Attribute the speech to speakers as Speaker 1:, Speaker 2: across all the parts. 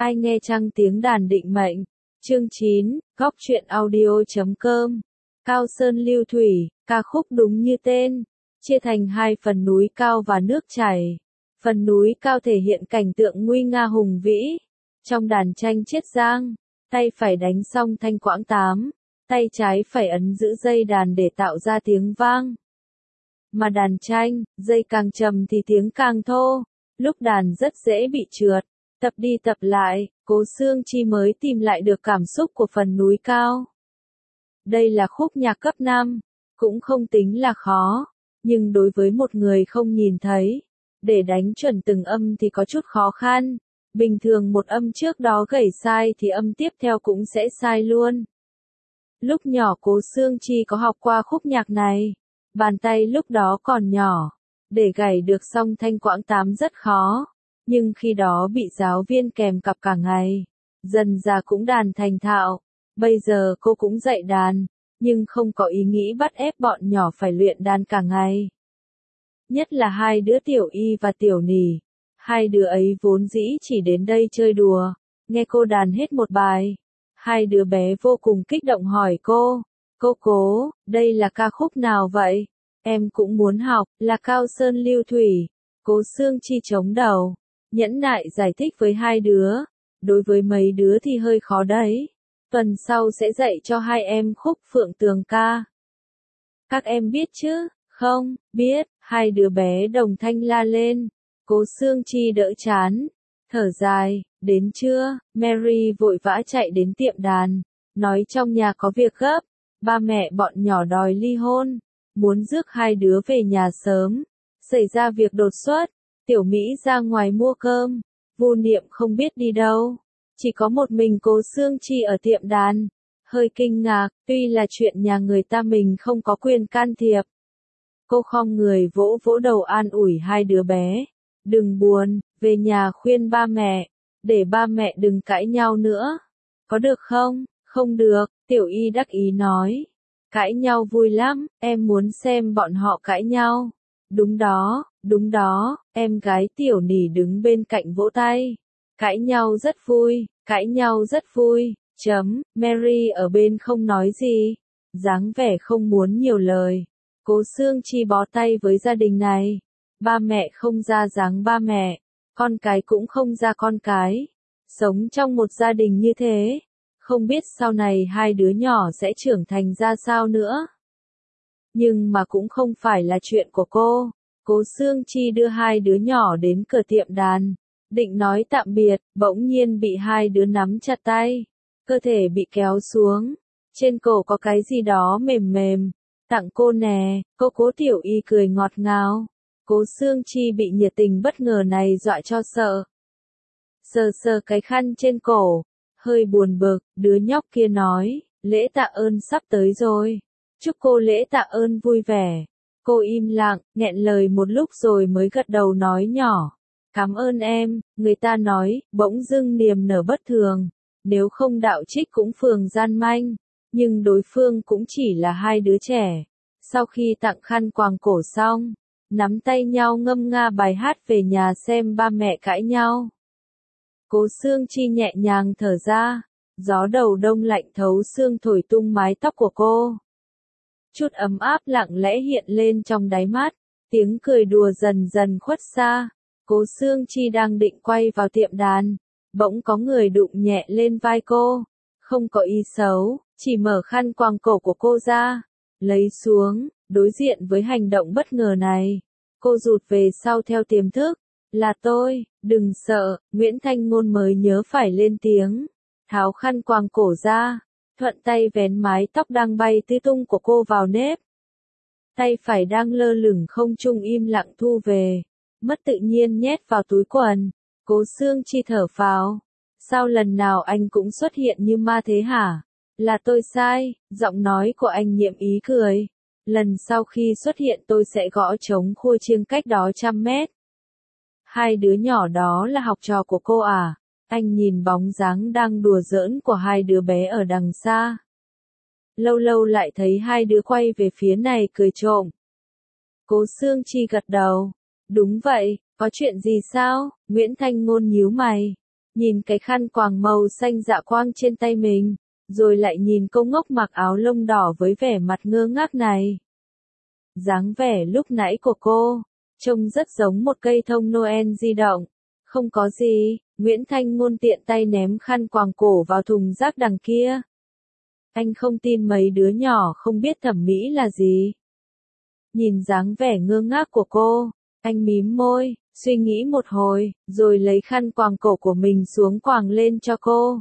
Speaker 1: Ai nghe chăng tiếng đàn định mệnh. Chương 9, Góc truyện audio.com. Cao Sơn Lưu Thủy, ca khúc đúng như tên, chia thành hai phần núi cao và nước chảy. Phần núi cao thể hiện cảnh tượng nguy nga hùng vĩ. Trong đàn tranh chiết giang, tay phải đánh song thanh quãng tám, tay trái phải ấn giữ dây đàn để tạo ra tiếng vang. Mà đàn tranh, dây càng trầm thì tiếng càng thô, lúc đàn rất dễ bị trượt. Tập đi tập lại, Cố Xương Chi mới tìm lại được cảm xúc của phần núi cao. Đây là khúc nhạc cấp 5, cũng không tính là khó, nhưng đối với một người không nhìn thấy, để đánh chuẩn từng âm thì có chút khó khăn. Bình thường một âm trước đó gảy sai thì âm tiếp theo cũng sẽ sai luôn. Lúc nhỏ Cố Xương Chi có học qua khúc nhạc này, bàn tay lúc đó còn nhỏ, để gảy được song thanh quãng tám rất khó. Nhưng khi đó bị giáo viên kèm cặp cả ngày, dần già cũng đàn thành thạo. Bây giờ cô cũng dạy đàn, nhưng không có ý nghĩ bắt ép bọn nhỏ phải luyện đàn cả ngày. Nhất là hai đứa Tiểu Y và Tiểu Nỉ. Hai đứa ấy vốn dĩ chỉ đến đây chơi đùa, nghe cô đàn hết một bài. Hai đứa bé vô cùng kích động hỏi cô, Cố, đây là ca khúc nào vậy? Em cũng muốn học, là Cao Sơn Lưu Thủy. Cố Xương Chi chống đầu, nhẫn nại giải thích với hai đứa. Đối với mấy đứa thì hơi khó đấy. Tuần sau sẽ dạy cho hai em khúc Phượng Tường ca. Các em biết chứ? Không, biết. Hai đứa bé đồng thanh la lên. Cố Xương Chi đỡ chán, thở dài. Đến trưa, Mary vội vã chạy đến tiệm đàn, nói trong nhà có việc gấp. Ba mẹ bọn nhỏ đòi ly hôn, muốn rước hai đứa về nhà sớm. Xảy ra việc đột xuất, Tiểu Mỹ ra ngoài mua cơm, Vu Niệm không biết đi đâu. Chỉ có một mình Cố Xương Chi ở tiệm đàn, hơi kinh ngạc, tuy là chuyện nhà người ta mình không có quyền can thiệp. Cô khom người vỗ vỗ đầu an ủi hai đứa bé, đừng buồn, về nhà khuyên ba mẹ, để ba mẹ đừng cãi nhau nữa. Có được không? Không được, Tiểu Y đắc ý nói. Cãi nhau vui lắm, em muốn xem bọn họ cãi nhau. Đúng đó, em gái Tiểu Nỉ đứng bên cạnh vỗ tay. Cãi nhau rất vui, Mary ở bên không nói gì, dáng vẻ không muốn nhiều lời. Cố Xương Chi bó tay với gia đình này. Ba mẹ không ra dáng ba mẹ, con cái cũng không ra con cái. Sống trong một gia đình như thế, không biết sau này hai đứa nhỏ sẽ trưởng thành ra sao nữa. Nhưng mà cũng không phải là chuyện của cô. Cố Xương Chi đưa hai đứa nhỏ đến cửa tiệm đàn, định nói tạm biệt, bỗng nhiên bị hai đứa nắm chặt tay, cơ thể bị kéo xuống, trên cổ có cái gì đó mềm mềm, tặng cô nè. Cố Tiểu Y cười ngọt ngào. Cố Xương Chi bị nhiệt tình bất ngờ này dọa cho sợ. Sờ cái khăn trên cổ, hơi buồn bực, đứa nhóc kia nói, lễ tạ ơn sắp tới rồi, chúc cô lễ tạ ơn vui vẻ. Cô im lặng, nghẹn lời một lúc rồi mới gật đầu nói nhỏ, cảm ơn em. Người ta nói, bỗng dưng niềm nở bất thường, nếu không đạo trích cũng phường gian manh, nhưng đối phương cũng chỉ là hai đứa trẻ. Sau khi tặng khăn quàng cổ xong, nắm tay nhau ngâm nga bài hát về nhà xem ba mẹ cãi nhau. Cố Xương Chi nhẹ nhàng thở ra, gió đầu đông lạnh thấu xương thổi tung mái tóc của cô. Chút ấm áp lặng lẽ hiện lên trong đáy mắt, tiếng cười đùa dần dần khuất xa. Cố Xương Chi đang định quay vào tiệm đàn, bỗng có người đụng nhẹ lên vai cô, không có ý xấu, chỉ mở khăn quàng cổ của cô ra, lấy xuống. Đối diện với hành động bất ngờ này, cô rụt về sau theo tiềm thức. Là tôi, đừng sợ. Nguyễn Thanh Ngôn mới nhớ phải lên tiếng, tháo khăn quàng cổ ra, thuận tay vén mái tóc đang bay tứ tung của cô vào nếp. Tay phải đang lơ lửng không trung im lặng thu về, mất tự nhiên nhét vào túi quần. Cố Xương Chi thở phào, sao lần nào anh cũng xuất hiện như ma thế hả? Là tôi sai. Giọng nói của anh nhiệm ý cười. Lần sau khi xuất hiện tôi sẽ gõ trống khua chiêng cách đó 100 mét. Hai đứa nhỏ đó là học trò của cô à? Anh nhìn bóng dáng đang đùa giỡn của hai đứa bé ở đằng xa. Lâu lâu lại thấy hai đứa quay về phía này cười trộm. Cố Xương Chi gật đầu. Đúng vậy, có chuyện gì sao? Nguyễn Thanh Ngôn nhíu mày. nhìn cái khăn quàng màu xanh dạ quang trên tay mình, rồi lại nhìn cô ngốc mặc áo lông đỏ với vẻ mặt ngơ ngác này. Dáng vẻ lúc nãy của cô, trông rất giống một cây thông Noel di động. Không có gì, Nguyễn Thanh Ngôn tiện tay ném khăn quàng cổ vào thùng rác đằng kia. Anh không tin mấy đứa nhỏ không biết thẩm mỹ là gì. Nhìn dáng vẻ ngơ ngác của cô, anh mím môi, suy nghĩ một hồi, rồi lấy khăn quàng cổ của mình xuống quàng lên cho cô.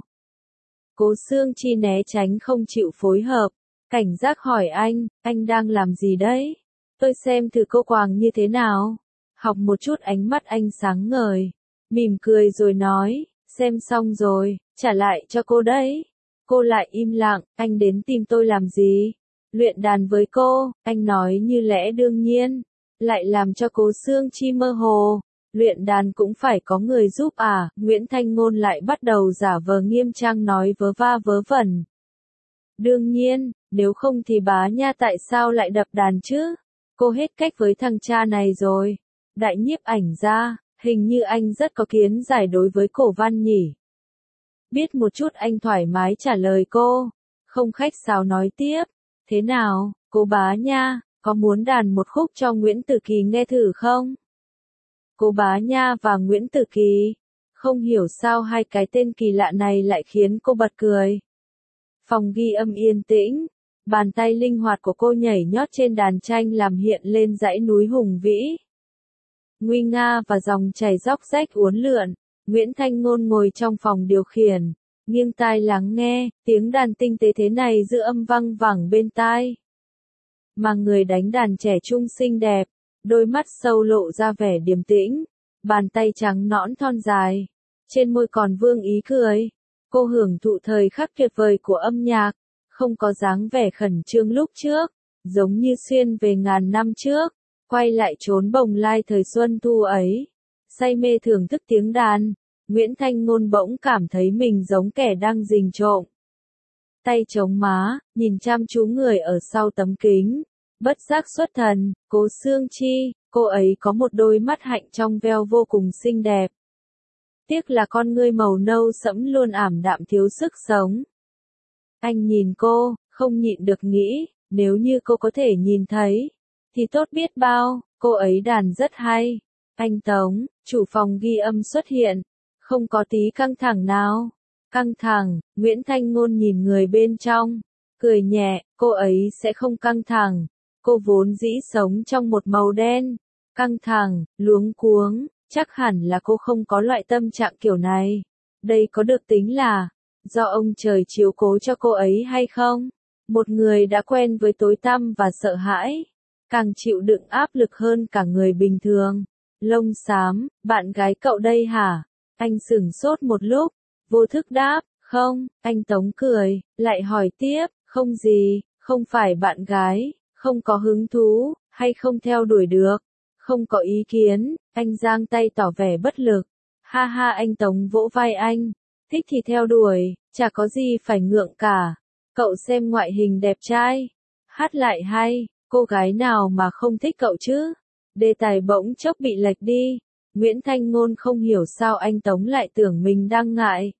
Speaker 1: Cố Sương Chi né tránh không chịu phối hợp, cảnh giác hỏi anh đang làm gì đấy? Tôi xem thử cô quàng như thế nào. Học một chút, ánh mắt anh sáng ngời, mỉm cười rồi nói, xem xong rồi, trả lại cho cô đấy. Cô lại im lặng, anh đến tìm tôi làm gì? Luyện đàn với cô, anh nói như lẽ đương nhiên, lại làm cho Cố Sương Chi mơ hồ. Luyện đàn cũng phải có người giúp à? Nguyễn Thanh Ngôn lại bắt đầu giả vờ nghiêm trang nói vớ va vớ vẩn. Đương nhiên, nếu không thì bá nha tại sao lại đập đàn chứ? Cô hết cách với thằng cha này rồi. Đại nhiếp ảnh gia, hình như anh rất có kiến giải đối với cổ văn nhỉ. Biết một chút, anh thoải mái trả lời cô, không khách sáo nói tiếp. Thế nào, cô bá nha, có muốn đàn một khúc cho Nguyễn Tử Kỳ nghe thử không? Cô bá nha và Nguyễn Tử Kỳ, không hiểu sao hai cái tên kỳ lạ này lại khiến cô bật cười. Phòng ghi âm yên tĩnh, bàn tay linh hoạt của cô nhảy nhót trên đàn tranh làm hiện lên dãy núi hùng vĩ. Nguy nga và dòng chảy róc rách uốn lượn, Nguyễn Thanh Ngôn ngồi trong phòng điều khiển, nghiêng tai lắng nghe, tiếng đàn tinh tế thế này giữa âm vang vẳng bên tai. Mà người đánh đàn trẻ trung xinh đẹp, đôi mắt sâu lộ ra vẻ điềm tĩnh, bàn tay trắng nõn thon dài, trên môi còn vương ý cười. Cô hưởng thụ thời khắc tuyệt vời của âm nhạc, không có dáng vẻ khẩn trương lúc trước, giống như xuyên về ngàn năm trước, quay lại chốn bồng lai thời xuân thu ấy. Say mê thưởng thức tiếng đàn, Nguyễn Thanh Ngôn bỗng cảm thấy mình giống kẻ đang rình trộm. Tay chống má, nhìn chăm chú người ở sau tấm kính, bất giác xuất thần. Cố Sương Chi, cô ấy có một đôi mắt hạnh trong veo vô cùng xinh đẹp. Tiếc là con ngươi màu nâu sẫm luôn ảm đạm thiếu sức sống. Anh nhìn cô, không nhịn được nghĩ, nếu như cô có thể nhìn thấy, thì tốt biết bao. Cô ấy đàn rất hay. Anh Tống, chủ phòng ghi âm xuất hiện, không có tí căng thẳng nào. Căng thẳng, Nguyễn Thanh Ngôn nhìn người bên trong, cười nhẹ, cô ấy sẽ không căng thẳng. Cô vốn dĩ sống trong một màu đen. Căng thẳng, luống cuống, chắc hẳn là cô không có loại tâm trạng kiểu này. Đây có được tính là do ông trời chiếu cố cho cô ấy hay không? Một người đã quen với tối tăm và sợ hãi, càng chịu đựng áp lực hơn cả người bình thường. Lông xám, bạn gái cậu đây hả? Anh sửng sốt một lúc, vô thức đáp, không. Anh Tống cười, lại hỏi tiếp, không gì, không phải bạn gái, không có hứng thú, hay không theo đuổi được, không có ý kiến. Anh giang tay tỏ vẻ bất lực. Ha ha, anh Tống vỗ vai anh, thích thì theo đuổi, chả có gì phải ngượng cả. Cậu xem ngoại hình đẹp trai, hát lại hay, cô gái nào mà không thích cậu chứ? Đề tài bỗng chốc bị lệch đi. Nguyễn Thanh Ngôn không hiểu sao anh Tống lại tưởng mình đang ngại.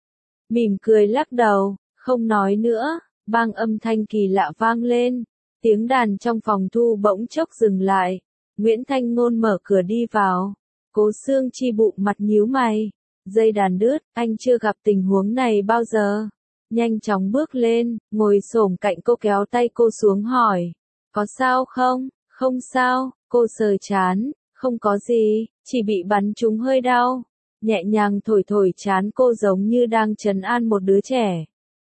Speaker 1: Mỉm cười lắc đầu, không nói nữa. Bang âm thanh kỳ lạ vang lên, tiếng đàn trong phòng thu bỗng chốc dừng lại. Nguyễn Thanh Ngôn mở cửa đi vào. Cố Sương Chi bụng mặt nhíu mày, dây đàn đứt, anh chưa gặp tình huống này bao giờ. Nhanh chóng bước lên, ngồi xổm cạnh cô kéo tay cô xuống hỏi, có sao không? Không sao, cô sờ trán, không có gì, chỉ bị bắn trúng hơi đau. Nhẹ nhàng thổi thổi trán cô giống như đang trấn an một đứa trẻ.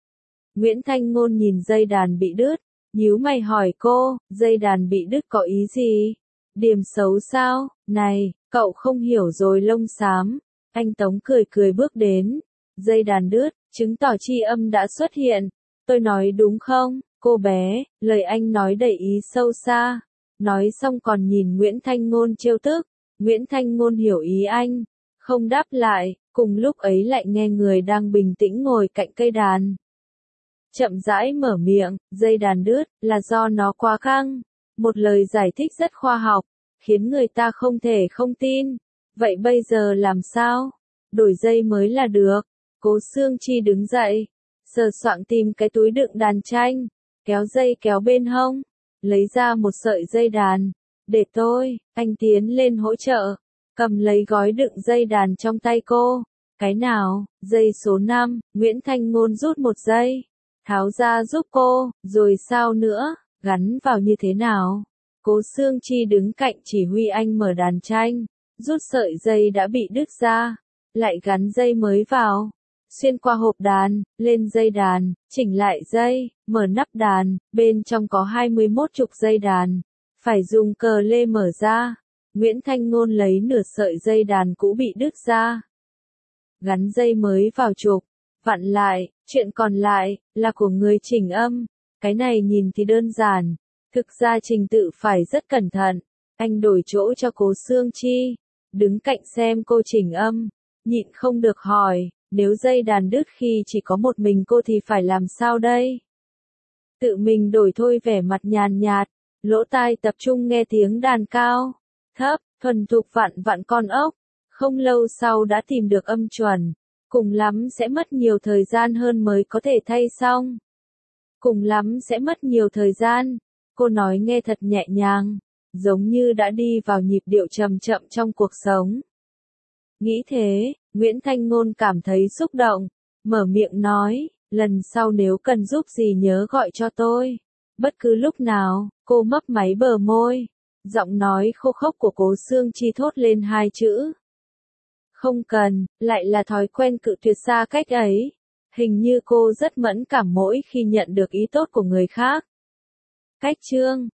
Speaker 1: Nguyễn Thanh Ngôn nhìn dây đàn bị đứt, nhíu mày hỏi cô, dây đàn bị đứt có ý gì? Điểm xấu sao? Này, cậu không hiểu rồi lông xám. Anh Tống cười cười bước đến. Dây đàn đứt, chứng tỏ tri âm đã xuất hiện. Tôi nói đúng không, cô bé? Lời anh nói đầy ý sâu xa. Nói xong còn nhìn Nguyễn Thanh Ngôn trêu tức. Nguyễn Thanh Ngôn hiểu ý anh, không đáp lại. Cùng lúc ấy lại nghe người đang bình tĩnh ngồi cạnh cây đàn chậm rãi mở miệng, dây đàn đứt là do nó quá căng. Một lời giải thích rất khoa học, khiến người ta không thể không tin. Vậy bây giờ làm sao? đổi dây mới là được. Cố Xương Chi đứng dậy, sờ soạng tìm cái túi đựng đàn tranh, kéo dây kéo bên hông, lấy ra một sợi dây đàn. Để tôi, anh tiến lên hỗ trợ, cầm lấy gói đựng dây đàn trong tay cô. Cái nào, dây số 5, Nguyễn Thanh Ngôn rút một dây, tháo ra giúp cô, rồi sao nữa, gắn vào như thế nào? Cố Xương Chi đứng cạnh chỉ huy anh mở đàn tranh, rút sợi dây đã bị đứt ra, lại gắn dây mới vào, xuyên qua hộp đàn, lên dây đàn, chỉnh lại dây, mở nắp đàn, bên trong có 21 trục dây đàn, phải dùng cờ lê mở ra. Nguyễn Thanh Ngôn lấy nửa sợi dây đàn cũ bị đứt ra, gắn dây mới vào trục, vặn lại, chuyện còn lại là của người chỉnh âm. Cái này nhìn thì đơn giản, thực ra trình tự phải rất cẩn thận. Anh đổi chỗ cho Cố Xương Chi, đứng cạnh xem cô chỉnh âm, nhịn không được hỏi, nếu dây đàn đứt khi chỉ có một mình cô thì phải làm sao đây? Tự mình đổi thôi, vẻ mặt nhàn nhạt, lỗ tai tập trung nghe tiếng đàn cao, thấp, thuần thục vặn vặn con ốc. Không lâu sau đã tìm được âm chuẩn, cùng lắm sẽ mất nhiều thời gian hơn mới có thể thay xong. Cùng lắm sẽ mất nhiều thời gian, cô nói nghe thật nhẹ nhàng, giống như đã đi vào nhịp điệu chậm chậm trong cuộc sống. Nghĩ thế, Nguyễn Thanh Ngôn cảm thấy xúc động, mở miệng nói, lần sau nếu cần giúp gì nhớ gọi cho tôi. Bất cứ lúc nào, cô mấp máy bờ môi, giọng nói khô khốc của Cố Xương Chi thốt lên hai chữ. Không cần, lại là thói quen cự tuyệt xa cách ấy. Hình như cô rất mẫn cảm mỗi khi nhận được ý tốt của người khác. Cách chương